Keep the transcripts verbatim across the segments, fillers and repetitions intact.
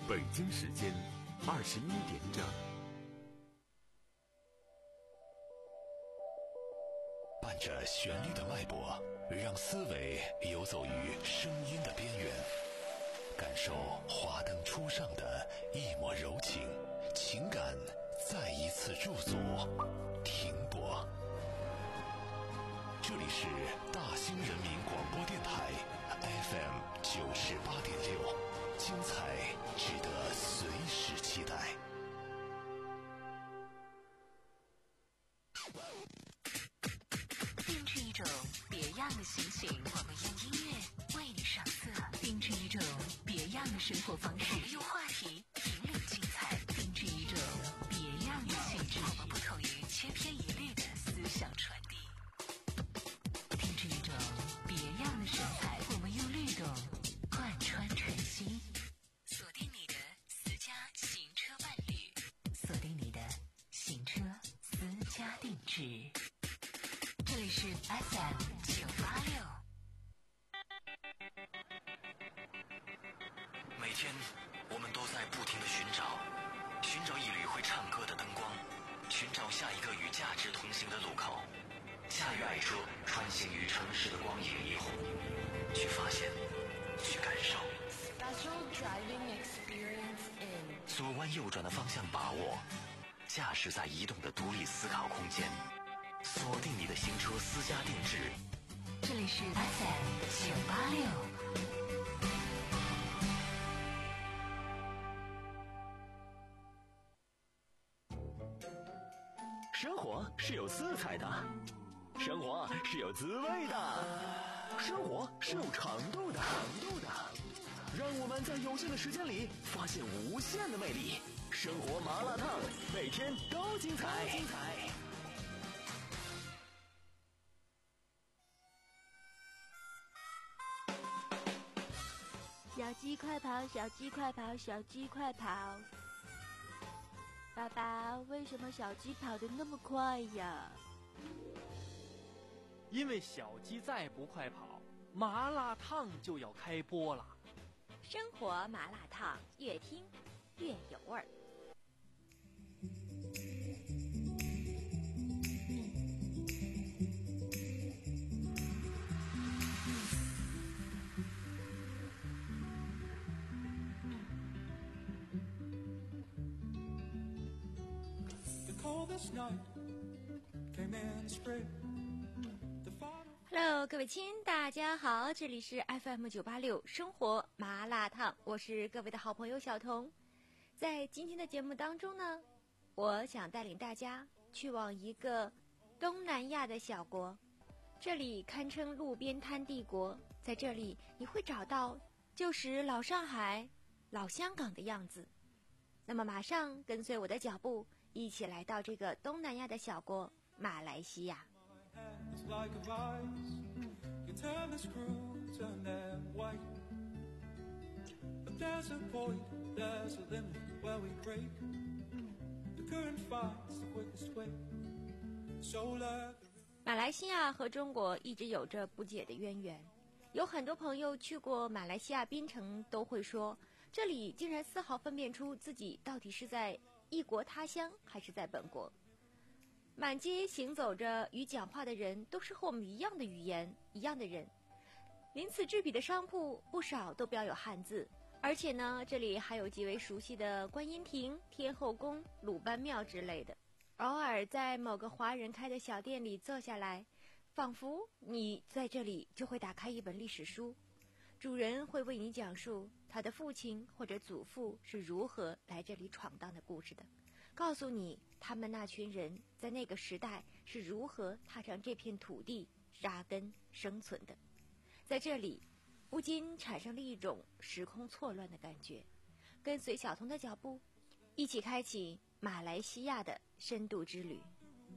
北京时间二十一点整。 伴着旋律的脉搏，让思维游走于声音的边缘，感受华灯初上的一抹柔情，情感再一次驻足停泊。这里是大兴人民广播电台 F M 九十八点六，精彩值得随时期待。 定制一种别样的心情，我们用音乐为你上色；定制一种别样的生活方式，我们用话题引领精彩；定制一种别样的气质，我们不同于千篇一律的思想传递；定制一种别样的神采，我们用律动贯穿晨曦。锁定你的私家行车伴侣，锁定你的行车私家定制。这里是 F M 九八六。 每天我们都在不停地寻找，寻找一缕会唱歌的灯光，寻找下一个与价值同行的路口。驾驭爱车，穿行于城市的光影霓虹，去发现，去感受。 Special driving experience in 左弯右转的方向把握，驾驶在移动的独立思考空间。锁定你的行车私家定制， 这里是 F M 九八六。 生活是有色彩的，生活是有滋味的，生活是有长度的，长度的。让我们在有限的时间里发现无限的魅力。生活麻辣烫，每天都精彩，精彩。 小鸡快跑，小鸡快跑，小鸡快跑！爸爸，为什么小鸡跑得那么快呀？ 因为小鸡再不快跑，麻辣烫就要开播了。 生活麻辣烫，越听越有味儿。Hello， 各位亲，大家好，这里是 F M 九八六生活麻辣烫，我是各位的好朋友小彤。在今天的节目当中呢，我想带领大家去往一个东南亚的小国，这里堪称路边摊帝国，在这里你会找到旧时老上海、老香港的样子。那么马上跟随我的脚步，一起来到这个东南亚的小国马来西亚。马来西亚和中国一直有着不解的渊源，有很多朋友去过马来西亚槟城都会说，这里竟然丝毫分辨出自己到底是在异国他乡还是在本国。满街行走着与讲话的人都是和我们一样的语言，一样的人。鳞次栉比的商铺不少都标有汉字，而且呢，这里还有极为熟悉的观音亭、天后宫、鲁班庙之类的。偶尔在某个华人开的小店里坐下来，仿佛你在这里就会打开一本历史书，主人会为你讲述他的父亲或者祖父是如何来这里闯荡的故事的，告诉你他们那群人在那个时代是如何踏上这片土地扎根生存的。在这里不禁产生了一种时空错乱的感觉，跟随小彤的脚步，一起开启马来西亚的深度之旅。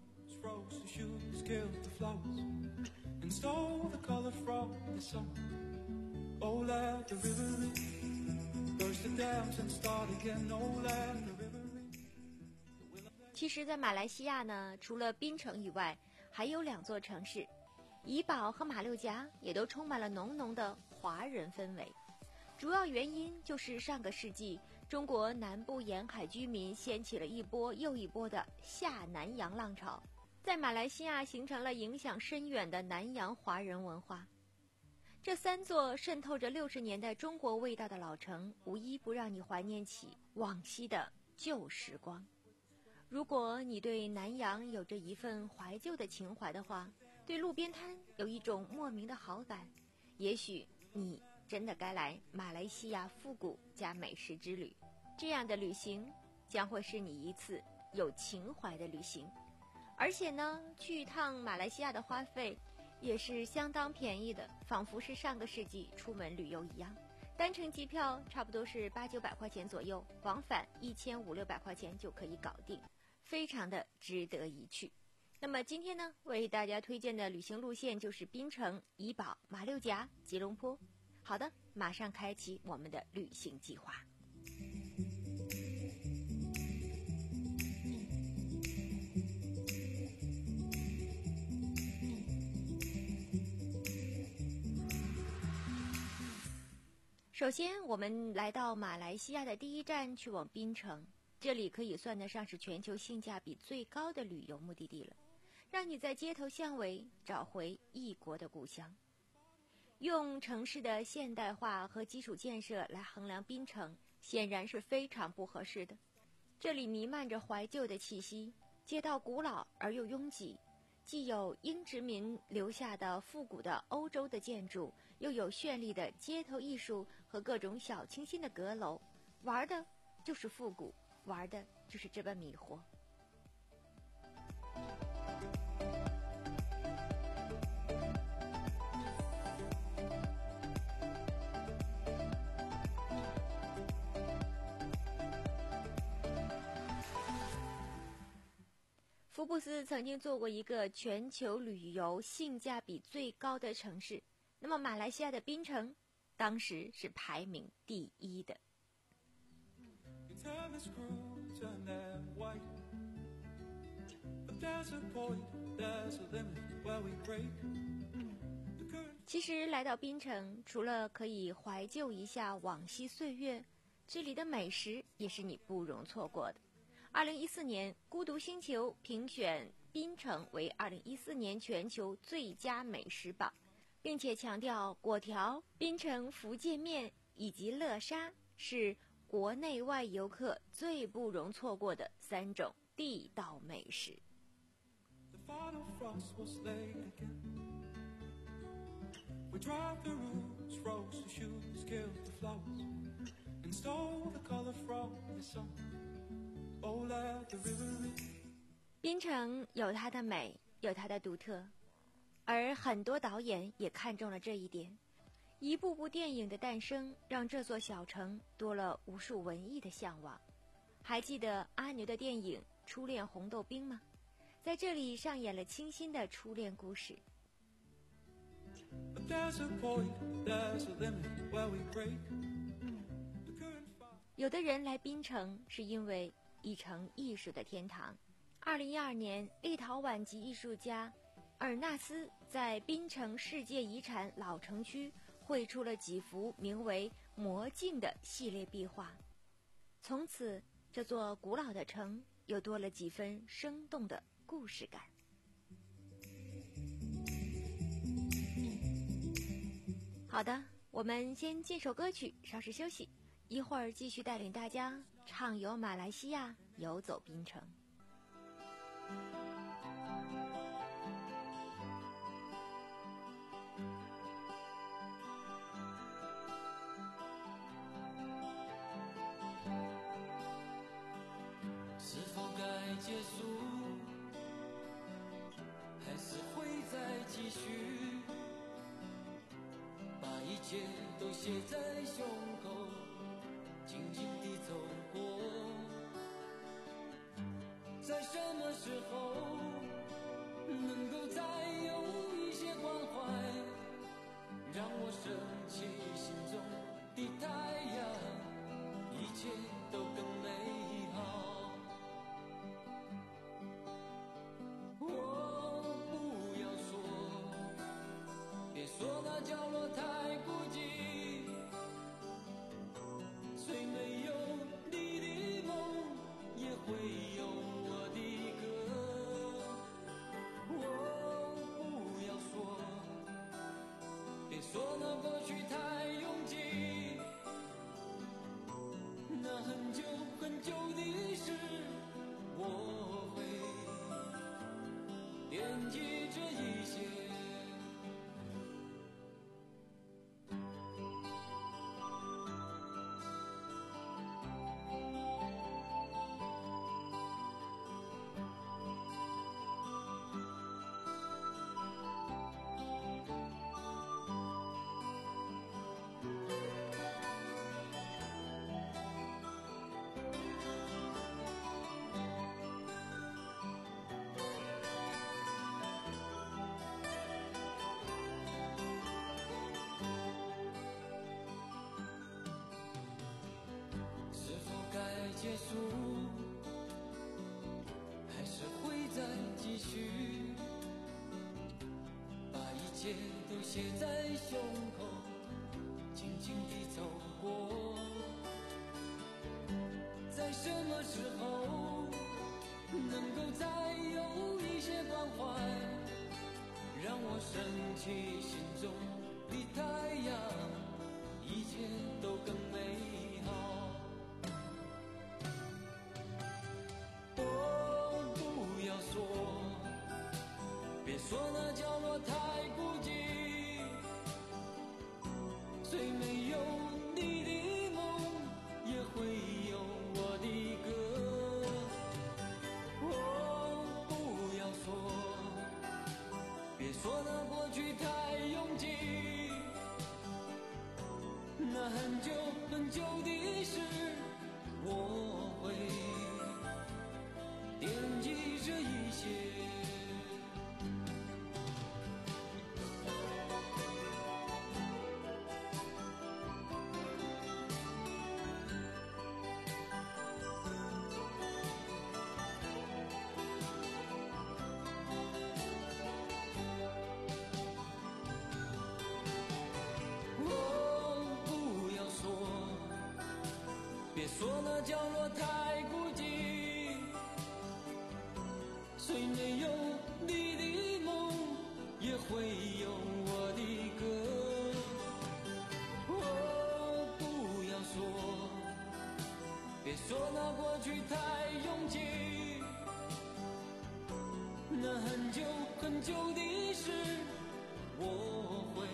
其实在马来西亚呢，除了槟城以外，还有两座城市怡保和马六甲也都充满了浓浓的华人氛围。 主要原因就是上个世纪中国南部沿海居民掀起了一波又一波的下南洋浪潮，在马来西亚形成了影响深远的南洋华人文化。这三座渗透着六十年代中国味道的老城，无一不让你怀念起往昔的旧时光。如果你对南洋有着一份怀旧的情怀的话，对路边摊有一种莫名的好感，也许你真的该来马来西亚复古加美食之旅。这样的旅行将会是你一次有情怀的旅行，而且呢，去一趟马来西亚的花费也是相当便宜的，仿佛是上个世纪出门旅游一样。单程机票差不多是八九百块钱左右，往返一千五六百块钱就可以搞定，非常的值得一去。那么今天呢，为大家推荐的旅行路线就是槟城、怡保、马六甲、吉隆坡。好的，马上开启我们的旅行计划。首先，我们来到马来西亚的第一站，去往槟城。这里可以算得上是全球性价比最高的旅游目的地了，让你在街头巷尾找回异国的故乡。用城市的现代化和基础建设来衡量槟城，显然是非常不合适的。这里弥漫着怀旧的气息，街道古老而又拥挤，既有英殖民留下的复古的欧洲的建筑，又有绚丽的街头艺术和各种小清新的阁楼，玩的就是复古，玩的就是这般迷惑。福布斯曾经做过一个全球旅游性价比最高的城市，那么马来西亚的槟城当时是排名第一的。其实来到槟城，除了可以怀旧一下往昔岁月，这里的美食也是你不容错过的。二零一四年，孤独星球评选槟城为二零一四年全球最佳美食榜，并且强调粿条、槟城福建面以及乐沙是国内外游客最不容错过的三种地道美食。槟城有它的美，有它的独特，而很多导演也看中了这一点。一部部电影的诞生，让这座小城多了无数文艺的向往。还记得阿牛的电影《初恋红豆冰》吗？在这里上演了清新的初恋故事。有的人来槟城是因为一城艺术的天堂。二零一二年，立陶宛籍艺术家尔纳斯在槟城世界遗产老城区绘出了几幅名为《魔镜》的系列壁画，从此这座古老的城又多了几分生动的故事感。好的，我们先进首歌曲，稍事休息，一会儿继续带领大家畅游马来西亚，游走槟城。 是否该结束，还是会再继续？把一切都写在胸口，静静地走过。在什么时候能够再有一些关怀，让我升起心中的太阳，一切都更美好。我不要说，别说那角落太孤寂， 过去太拥挤，那很久很久的事，我会惦记着一些。结束，还是会再继续，把一切都写在胸口，轻轻地走过。在什么时候能够再有一些关怀，让我升起心中的太阳，一切都更美好。别说那角落太孤寂，虽没有你的梦，也会有我的歌。哦，不要说，别说那过去太拥挤，那很久很久的事，我会惦记着一些。别说那角落太孤寂，虽没有你的梦，也会有我的歌。哦，不要说，别说那过去太拥挤，那很久很久的事，我会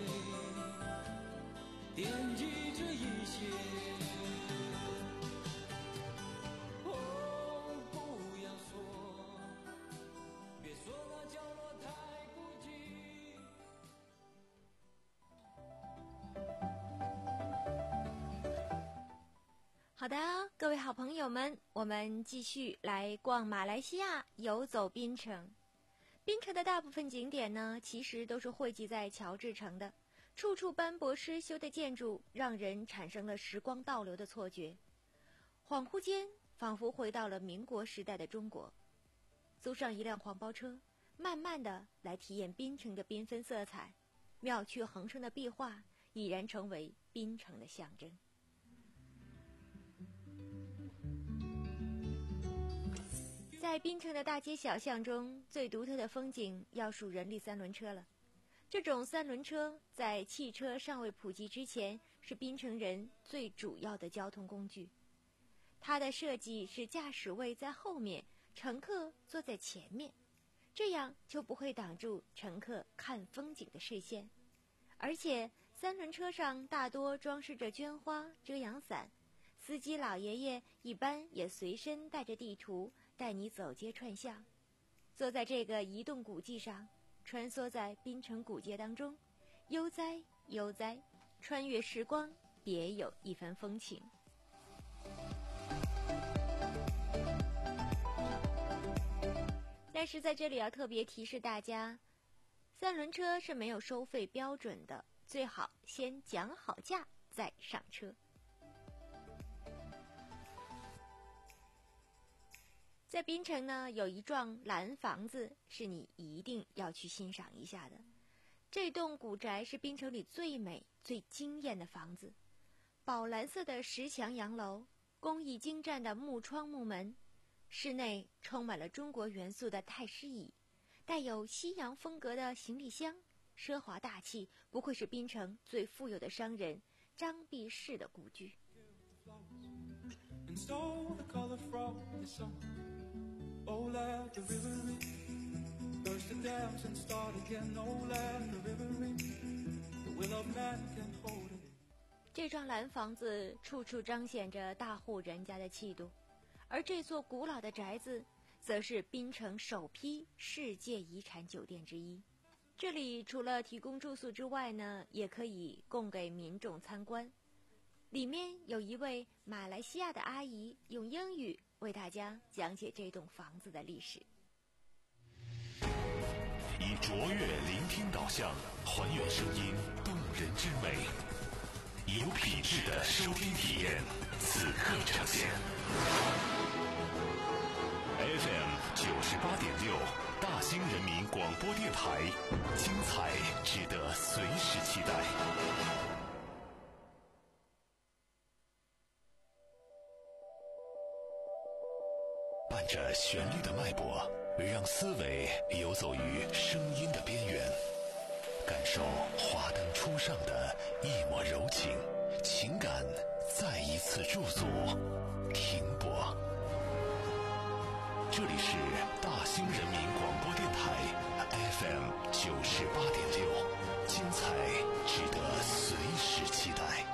惦记着一些。 好的，各位好朋友们，我们继续来逛马来西亚，游走槟城。槟城的大部分景点呢，其实都是汇集在乔治城的，处处斑驳失修的建筑，让人产生了时光倒流的错觉。恍惚间，仿佛回到了民国时代的中国。租上一辆黄包车，慢慢的来体验槟城的缤纷色彩，妙趣横生的壁画已然成为槟城的象征。在槟城的大街小巷中，最独特的风景要数人力三轮车了。这种三轮车在汽车尚未普及之前，是槟城人最主要的交通工具。它的设计是驾驶位在后面，乘客坐在前面，这样就不会挡住乘客看风景的视线。而且三轮车上大多装饰着绢花、遮阳伞，司机老爷爷一般也随身带着地图，带你走街串巷。坐在这个移动古迹上，穿梭在槟城古街当中，悠哉悠哉，穿越时光，别有一番风情。但是在这里要特别提示大家，三轮车是没有收费标准的，最好先讲好价再上车。在槟城呢，有一幢蓝房子是你一定要去欣赏一下的。这栋古宅是槟城里最美最惊艳的房子，宝蓝色的石墙洋楼，工艺精湛的木窗木门，室内充满了中国元素的太师椅，带有西洋风格的行李箱， 奢华大气，不愧是槟城最富有的商人张弼士的故居。这幢蓝房子处处彰显着大户人家的气度，而这座古老的宅子则是槟城首批世界遗产酒店之一。这里除了提供住宿之外呢，也可以供给民众参观。里面有一位马来西亚的阿姨用英语为大家讲解这栋房子的历史。 以卓越聆听导向，还原声音动人之美，有品质的收听体验，此刻呈现。F M 九十八点六，大兴人民广播电台，精彩值得随时期待。伴着旋律的脉搏，让思维游走于声音的边缘，感受华灯初上的一抹柔情，情感再一次驻足停泊。这里是大兴人民广播电台 F M 九十八点六，精彩值得随时期待。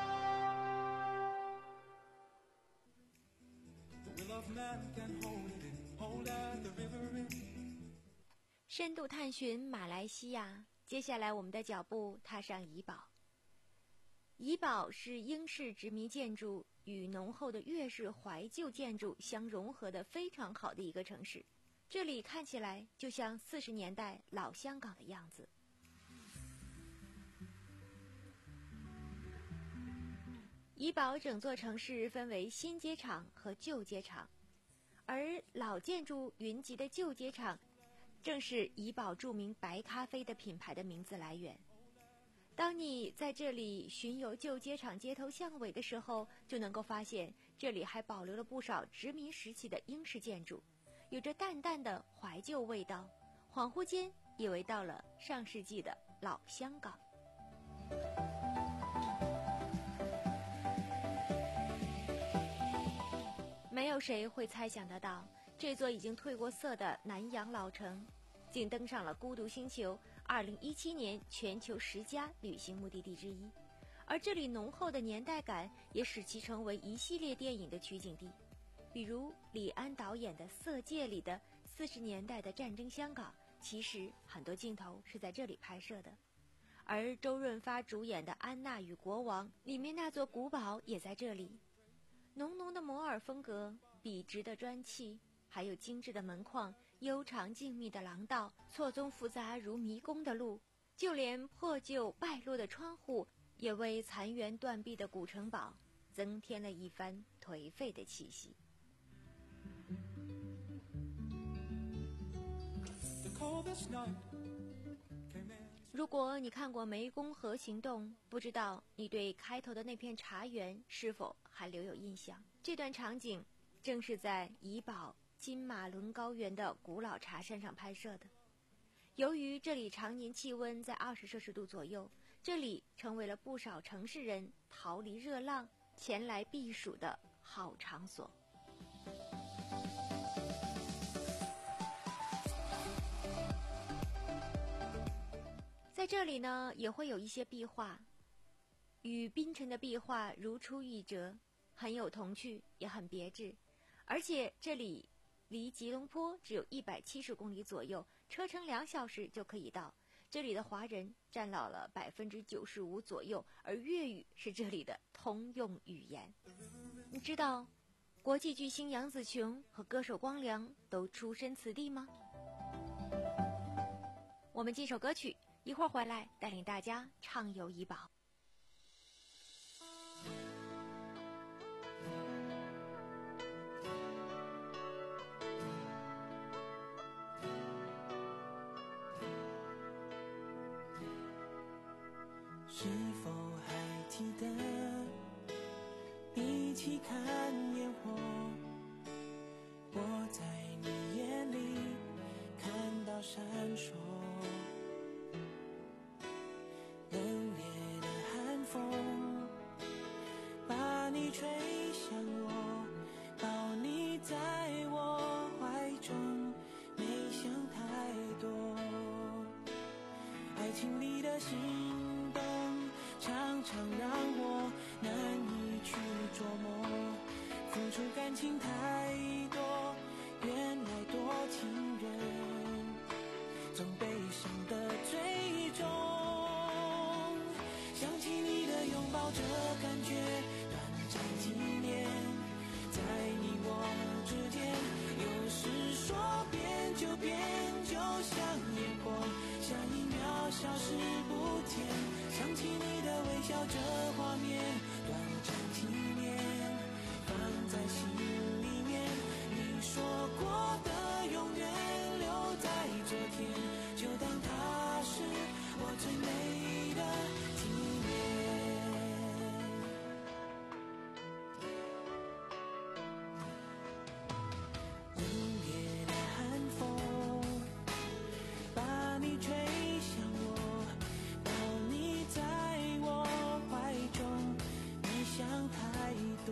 深度探寻马来西亚，接下来我们的脚步踏上怡保。怡保是英式殖民建筑与浓厚的粤式怀旧建筑相融合的非常好的一个城市，这里看起来就像四十年代老香港的样子。怡保整座城市分为新街场和旧街场，而老建筑云集的旧街场正是怡保著名白咖啡的品牌的名字来源。当你在这里巡游旧街场街头巷尾的时候，就能够发现这里还保留了不少殖民时期的英式建筑，有着淡淡的怀旧味道，恍惚间以为到了上世纪的老香港。没有谁会猜想得到，这座已经褪过色的南洋老城竟登上了孤独星球二零一七年全球十佳旅行目的地之一，而这里浓厚的年代感也使其成为一系列电影的取景地，比如李安导演的《色戒》里的四十年代的战争香港，其实很多镜头是在这里拍摄的。而周润发主演的《安娜与国王》里面那座古堡也在这里，浓浓的摩尔风格，笔直的砖砌，还有精致的门框，悠长静谧的廊道，错综复杂如迷宫的路，就连破旧败落的窗户也为残垣断壁的古城堡增添了一番颓废的气息。如果你看过《湄公河行动》，不知道你对开头的那片茶园是否还留有印象？这段场景正是在怡保金马伦高原的古老茶山上拍摄的。由于这里常年气温在二十摄氏度左右，这里成为了不少城市人逃离热浪前来避暑的好场所。在这里呢，也会有一些壁画，与槟城的壁画如出一辙，很有童趣，也很别致。而且这里离吉隆坡只有一百七十公里左右，车程两小时就可以到。这里的华人占到了百分之九十五左右，而粤语是这里的通用语言。你知道国际巨星杨紫琼和歌手光良都出身此地吗？我们进首歌曲，一会儿回来带领大家畅游怡保。 是否还记得一起看烟火，我在你。你眼里看到闪烁， 的心动，常常让我难以去琢磨。付出感情太多，原来多情人总悲伤的最终。想起你的拥抱，这感觉短暂几年，在你我之间，有时说变就变，就像烟火，下一秒消失不见。想起你的微笑，这画面短暂几年，放在心里面。你说过的永远留在昨天，就当它是我最美的纪念。冷冽的寒风把你吹向我，抱你在我怀中，没想太多。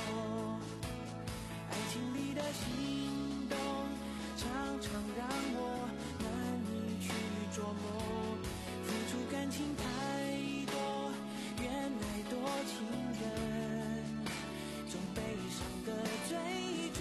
爱情里的心动常常让我难以去琢磨。付出感情太多，原来多情人总悲伤的最终。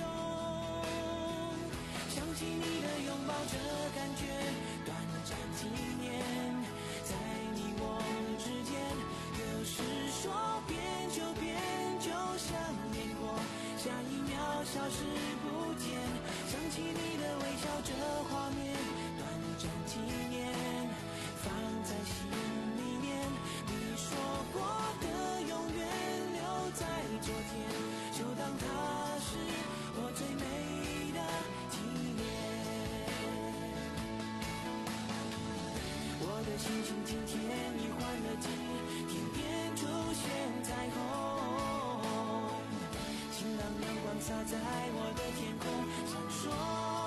想起你的拥抱，这感觉短暂几年，在你我之间，有时说变就变，就像烟火，下一秒消失不见。想起你的微笑，这画面短暂几年，放在心里面。你说过的永远留在昨天，就当它是我最美的纪念。我的心情今天已换了季，天边出现彩虹，晴朗阳光洒在我的天空闪烁，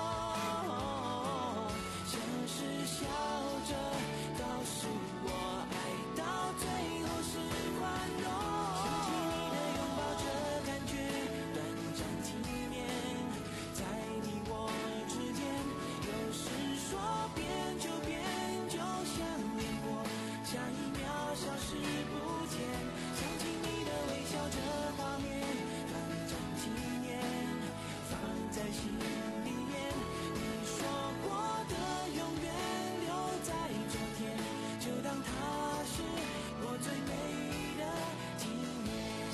像是笑着告诉我，爱到最后是宽容。想起你的拥抱，这感觉短暂几年，在你我之间，有时说变就变，就像烟火，下一秒消失不见。想起你的微笑，这画面短暂几年，放在心里面。你说过的永远留在昨天，就当它是我最美的纪念。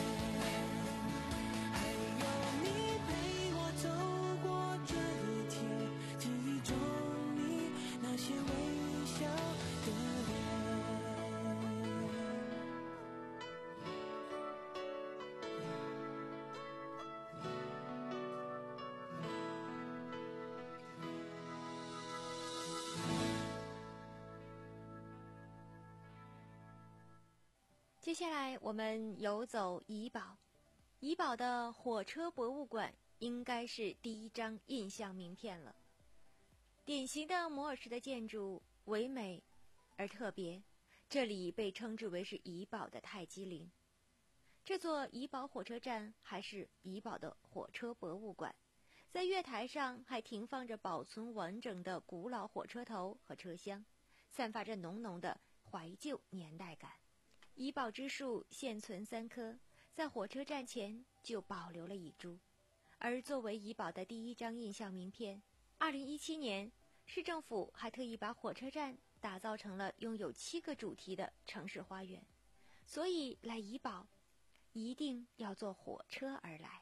还有你陪我走过这一天，记忆中你那些微笑的脸。 接下来我们游走怡保，怡保的火车博物馆应该是第一张印象名片了。典型的摩尔式的建筑，唯美而特别，这里被称之为是怡保的泰姬陵。这座怡保火车站还是怡保的火车博物馆，在月台上还停放着保存完整的古老火车头和车厢，散发着浓浓的怀旧年代感。怡保之树现存三棵，在火车站前就保留了一株。而作为怡保的第一张印象名片，二零一七年市政府还特意把火车站打造成了拥有七个主题的城市花园。所以来怡保一定要坐火车而来。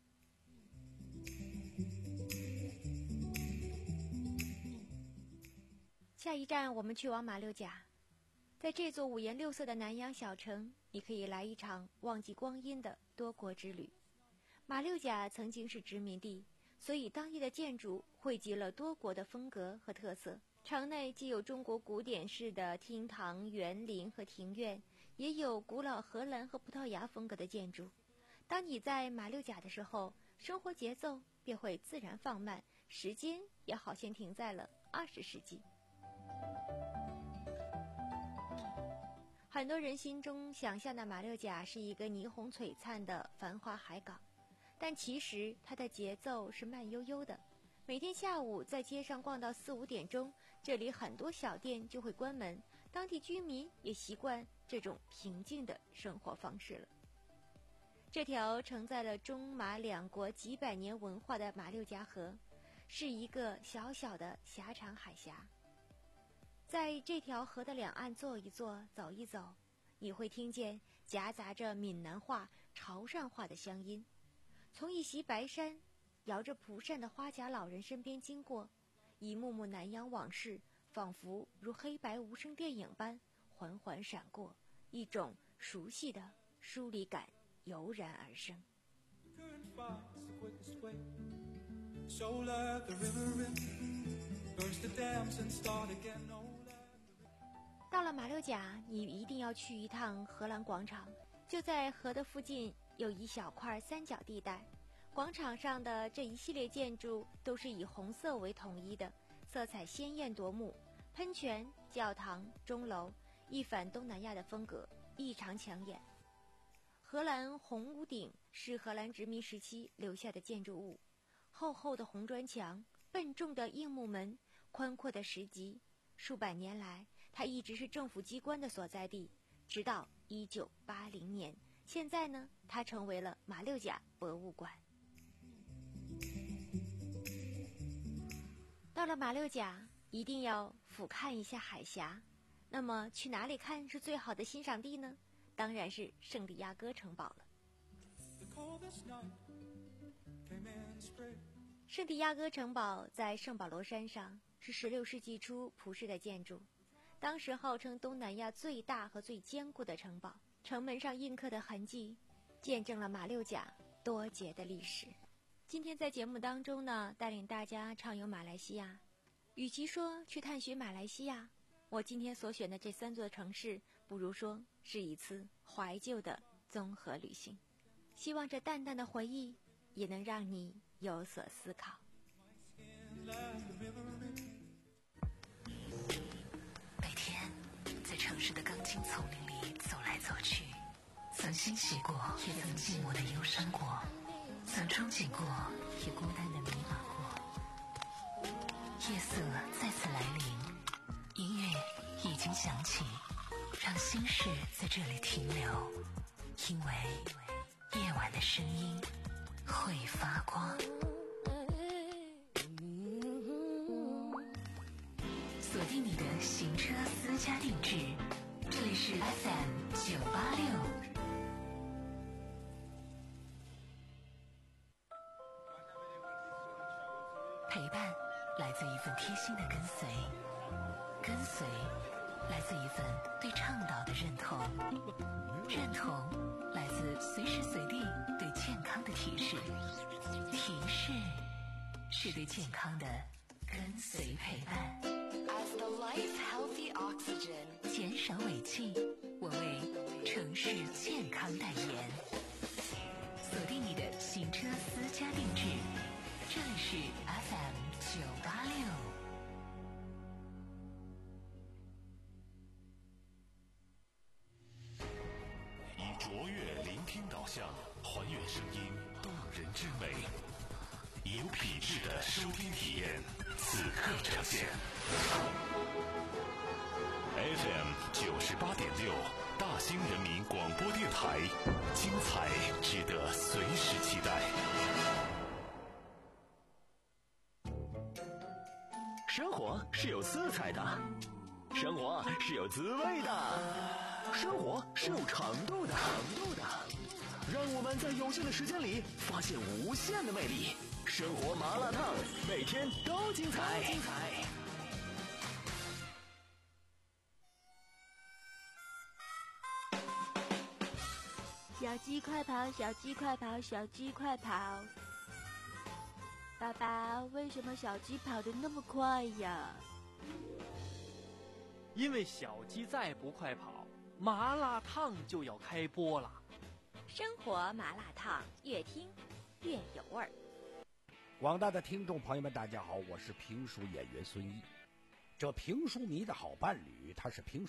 下一站我们去往马六甲。在这座五颜六色的南洋小城，你可以来一场忘记光阴的多国之旅。马六甲曾经是殖民地，所以当地的建筑汇集了多国的风格和特色。城内既有中国古典式的厅堂、园林和庭院，也有古老荷兰和葡萄牙风格的建筑。当你在马六甲的时候，生活节奏便会自然放慢，时间也好像停在了二十世纪。很多人心中想象的马六甲是一个霓虹璀璨的繁华海港，但其实它的节奏是慢悠悠的。每天下午在街上逛到四五点钟，这里很多小店就会关门， 当地居民也习惯这种平静的生活方式了。这条承载了中马两国几百年文化的马六甲河，是一个小小的狭长海峡。在这条河的两岸坐一坐，走一走，你会听见夹杂着闽南话、潮汕话的乡音。从一袭白衫、摇着蒲扇的花甲老人身边经过，一幕幕南洋往事仿佛如黑白无声电影般缓缓闪过，一种熟悉的疏离感油然而生。到了马六甲，你一定要去一趟荷兰广场，就在河的附近有一小块三角地带，广场上的这一系列建筑都是以红色为统一的，色彩鲜艳夺目，喷泉、教堂、钟楼，一反东南亚的风格，异常抢眼。荷兰红屋顶是荷兰殖民时期留下的建筑物，厚厚的红砖墙，笨重的硬木门，宽阔的石级，数百年来它一直是政府机关的所在地，直到一九八零年，现在呢，它成为了马六甲博物馆。到了马六甲，一定要俯瞰一下海峡。那么去哪里看是最好的欣赏地呢？当然是圣地亚哥城堡了。圣地亚哥城堡在圣保罗山上，是十六世纪初葡式的建筑，当时号称东南亚最大和最坚固的城堡。城门上印刻的痕迹，见证了马六甲多节的历史。今天在节目当中呢，带领大家畅游马来西亚。与其说去探寻马来西亚，我今天所选的这三座城市，不如说是一次怀旧的综合旅行。希望这淡淡的回忆也能让你有所思考。 每天在城市的钢筋丛林里走来走去，曾欣喜过，也曾寂寞的忧伤过，曾憧憬过，也孤单的迷茫过。夜色再次来临，音乐已经响起，让心事在这里停留，因为夜晚的声音会发光。锁定你的行车私家定制，这里是 F M 九八六。陪伴来自一份贴心的跟随，跟随来自一份对倡导的认同，认同来自随时随地对健康的提示，提示是对健康的跟随陪伴。As the life healthy oxygen， 减少尾气，我为城市健康代言。锁定你的行车私家定制，这里是 F M 九八六。 以卓越聆听导向，还原声音动人之美，以有品质的收听体验，此刻呈现。F M 九十八点六，大兴人民广播电台，精彩值得随时期待。 生活是有色彩的，生活是有滋味的，生活是有长度的，长度的。让我们在有限的时间里发现无限的魅力。生活麻辣烫，每天都精彩。精彩。 小鸡快跑，小鸡快跑，小鸡快跑！爸爸，为什么小鸡跑得那么快呀？ 因为小鸡再不快跑，麻辣烫就要开播了。 生活麻辣烫，越听越有味儿。 广大的听众朋友们，大家好，我是评书演员孙一。这评书迷的好伴侣，他是评书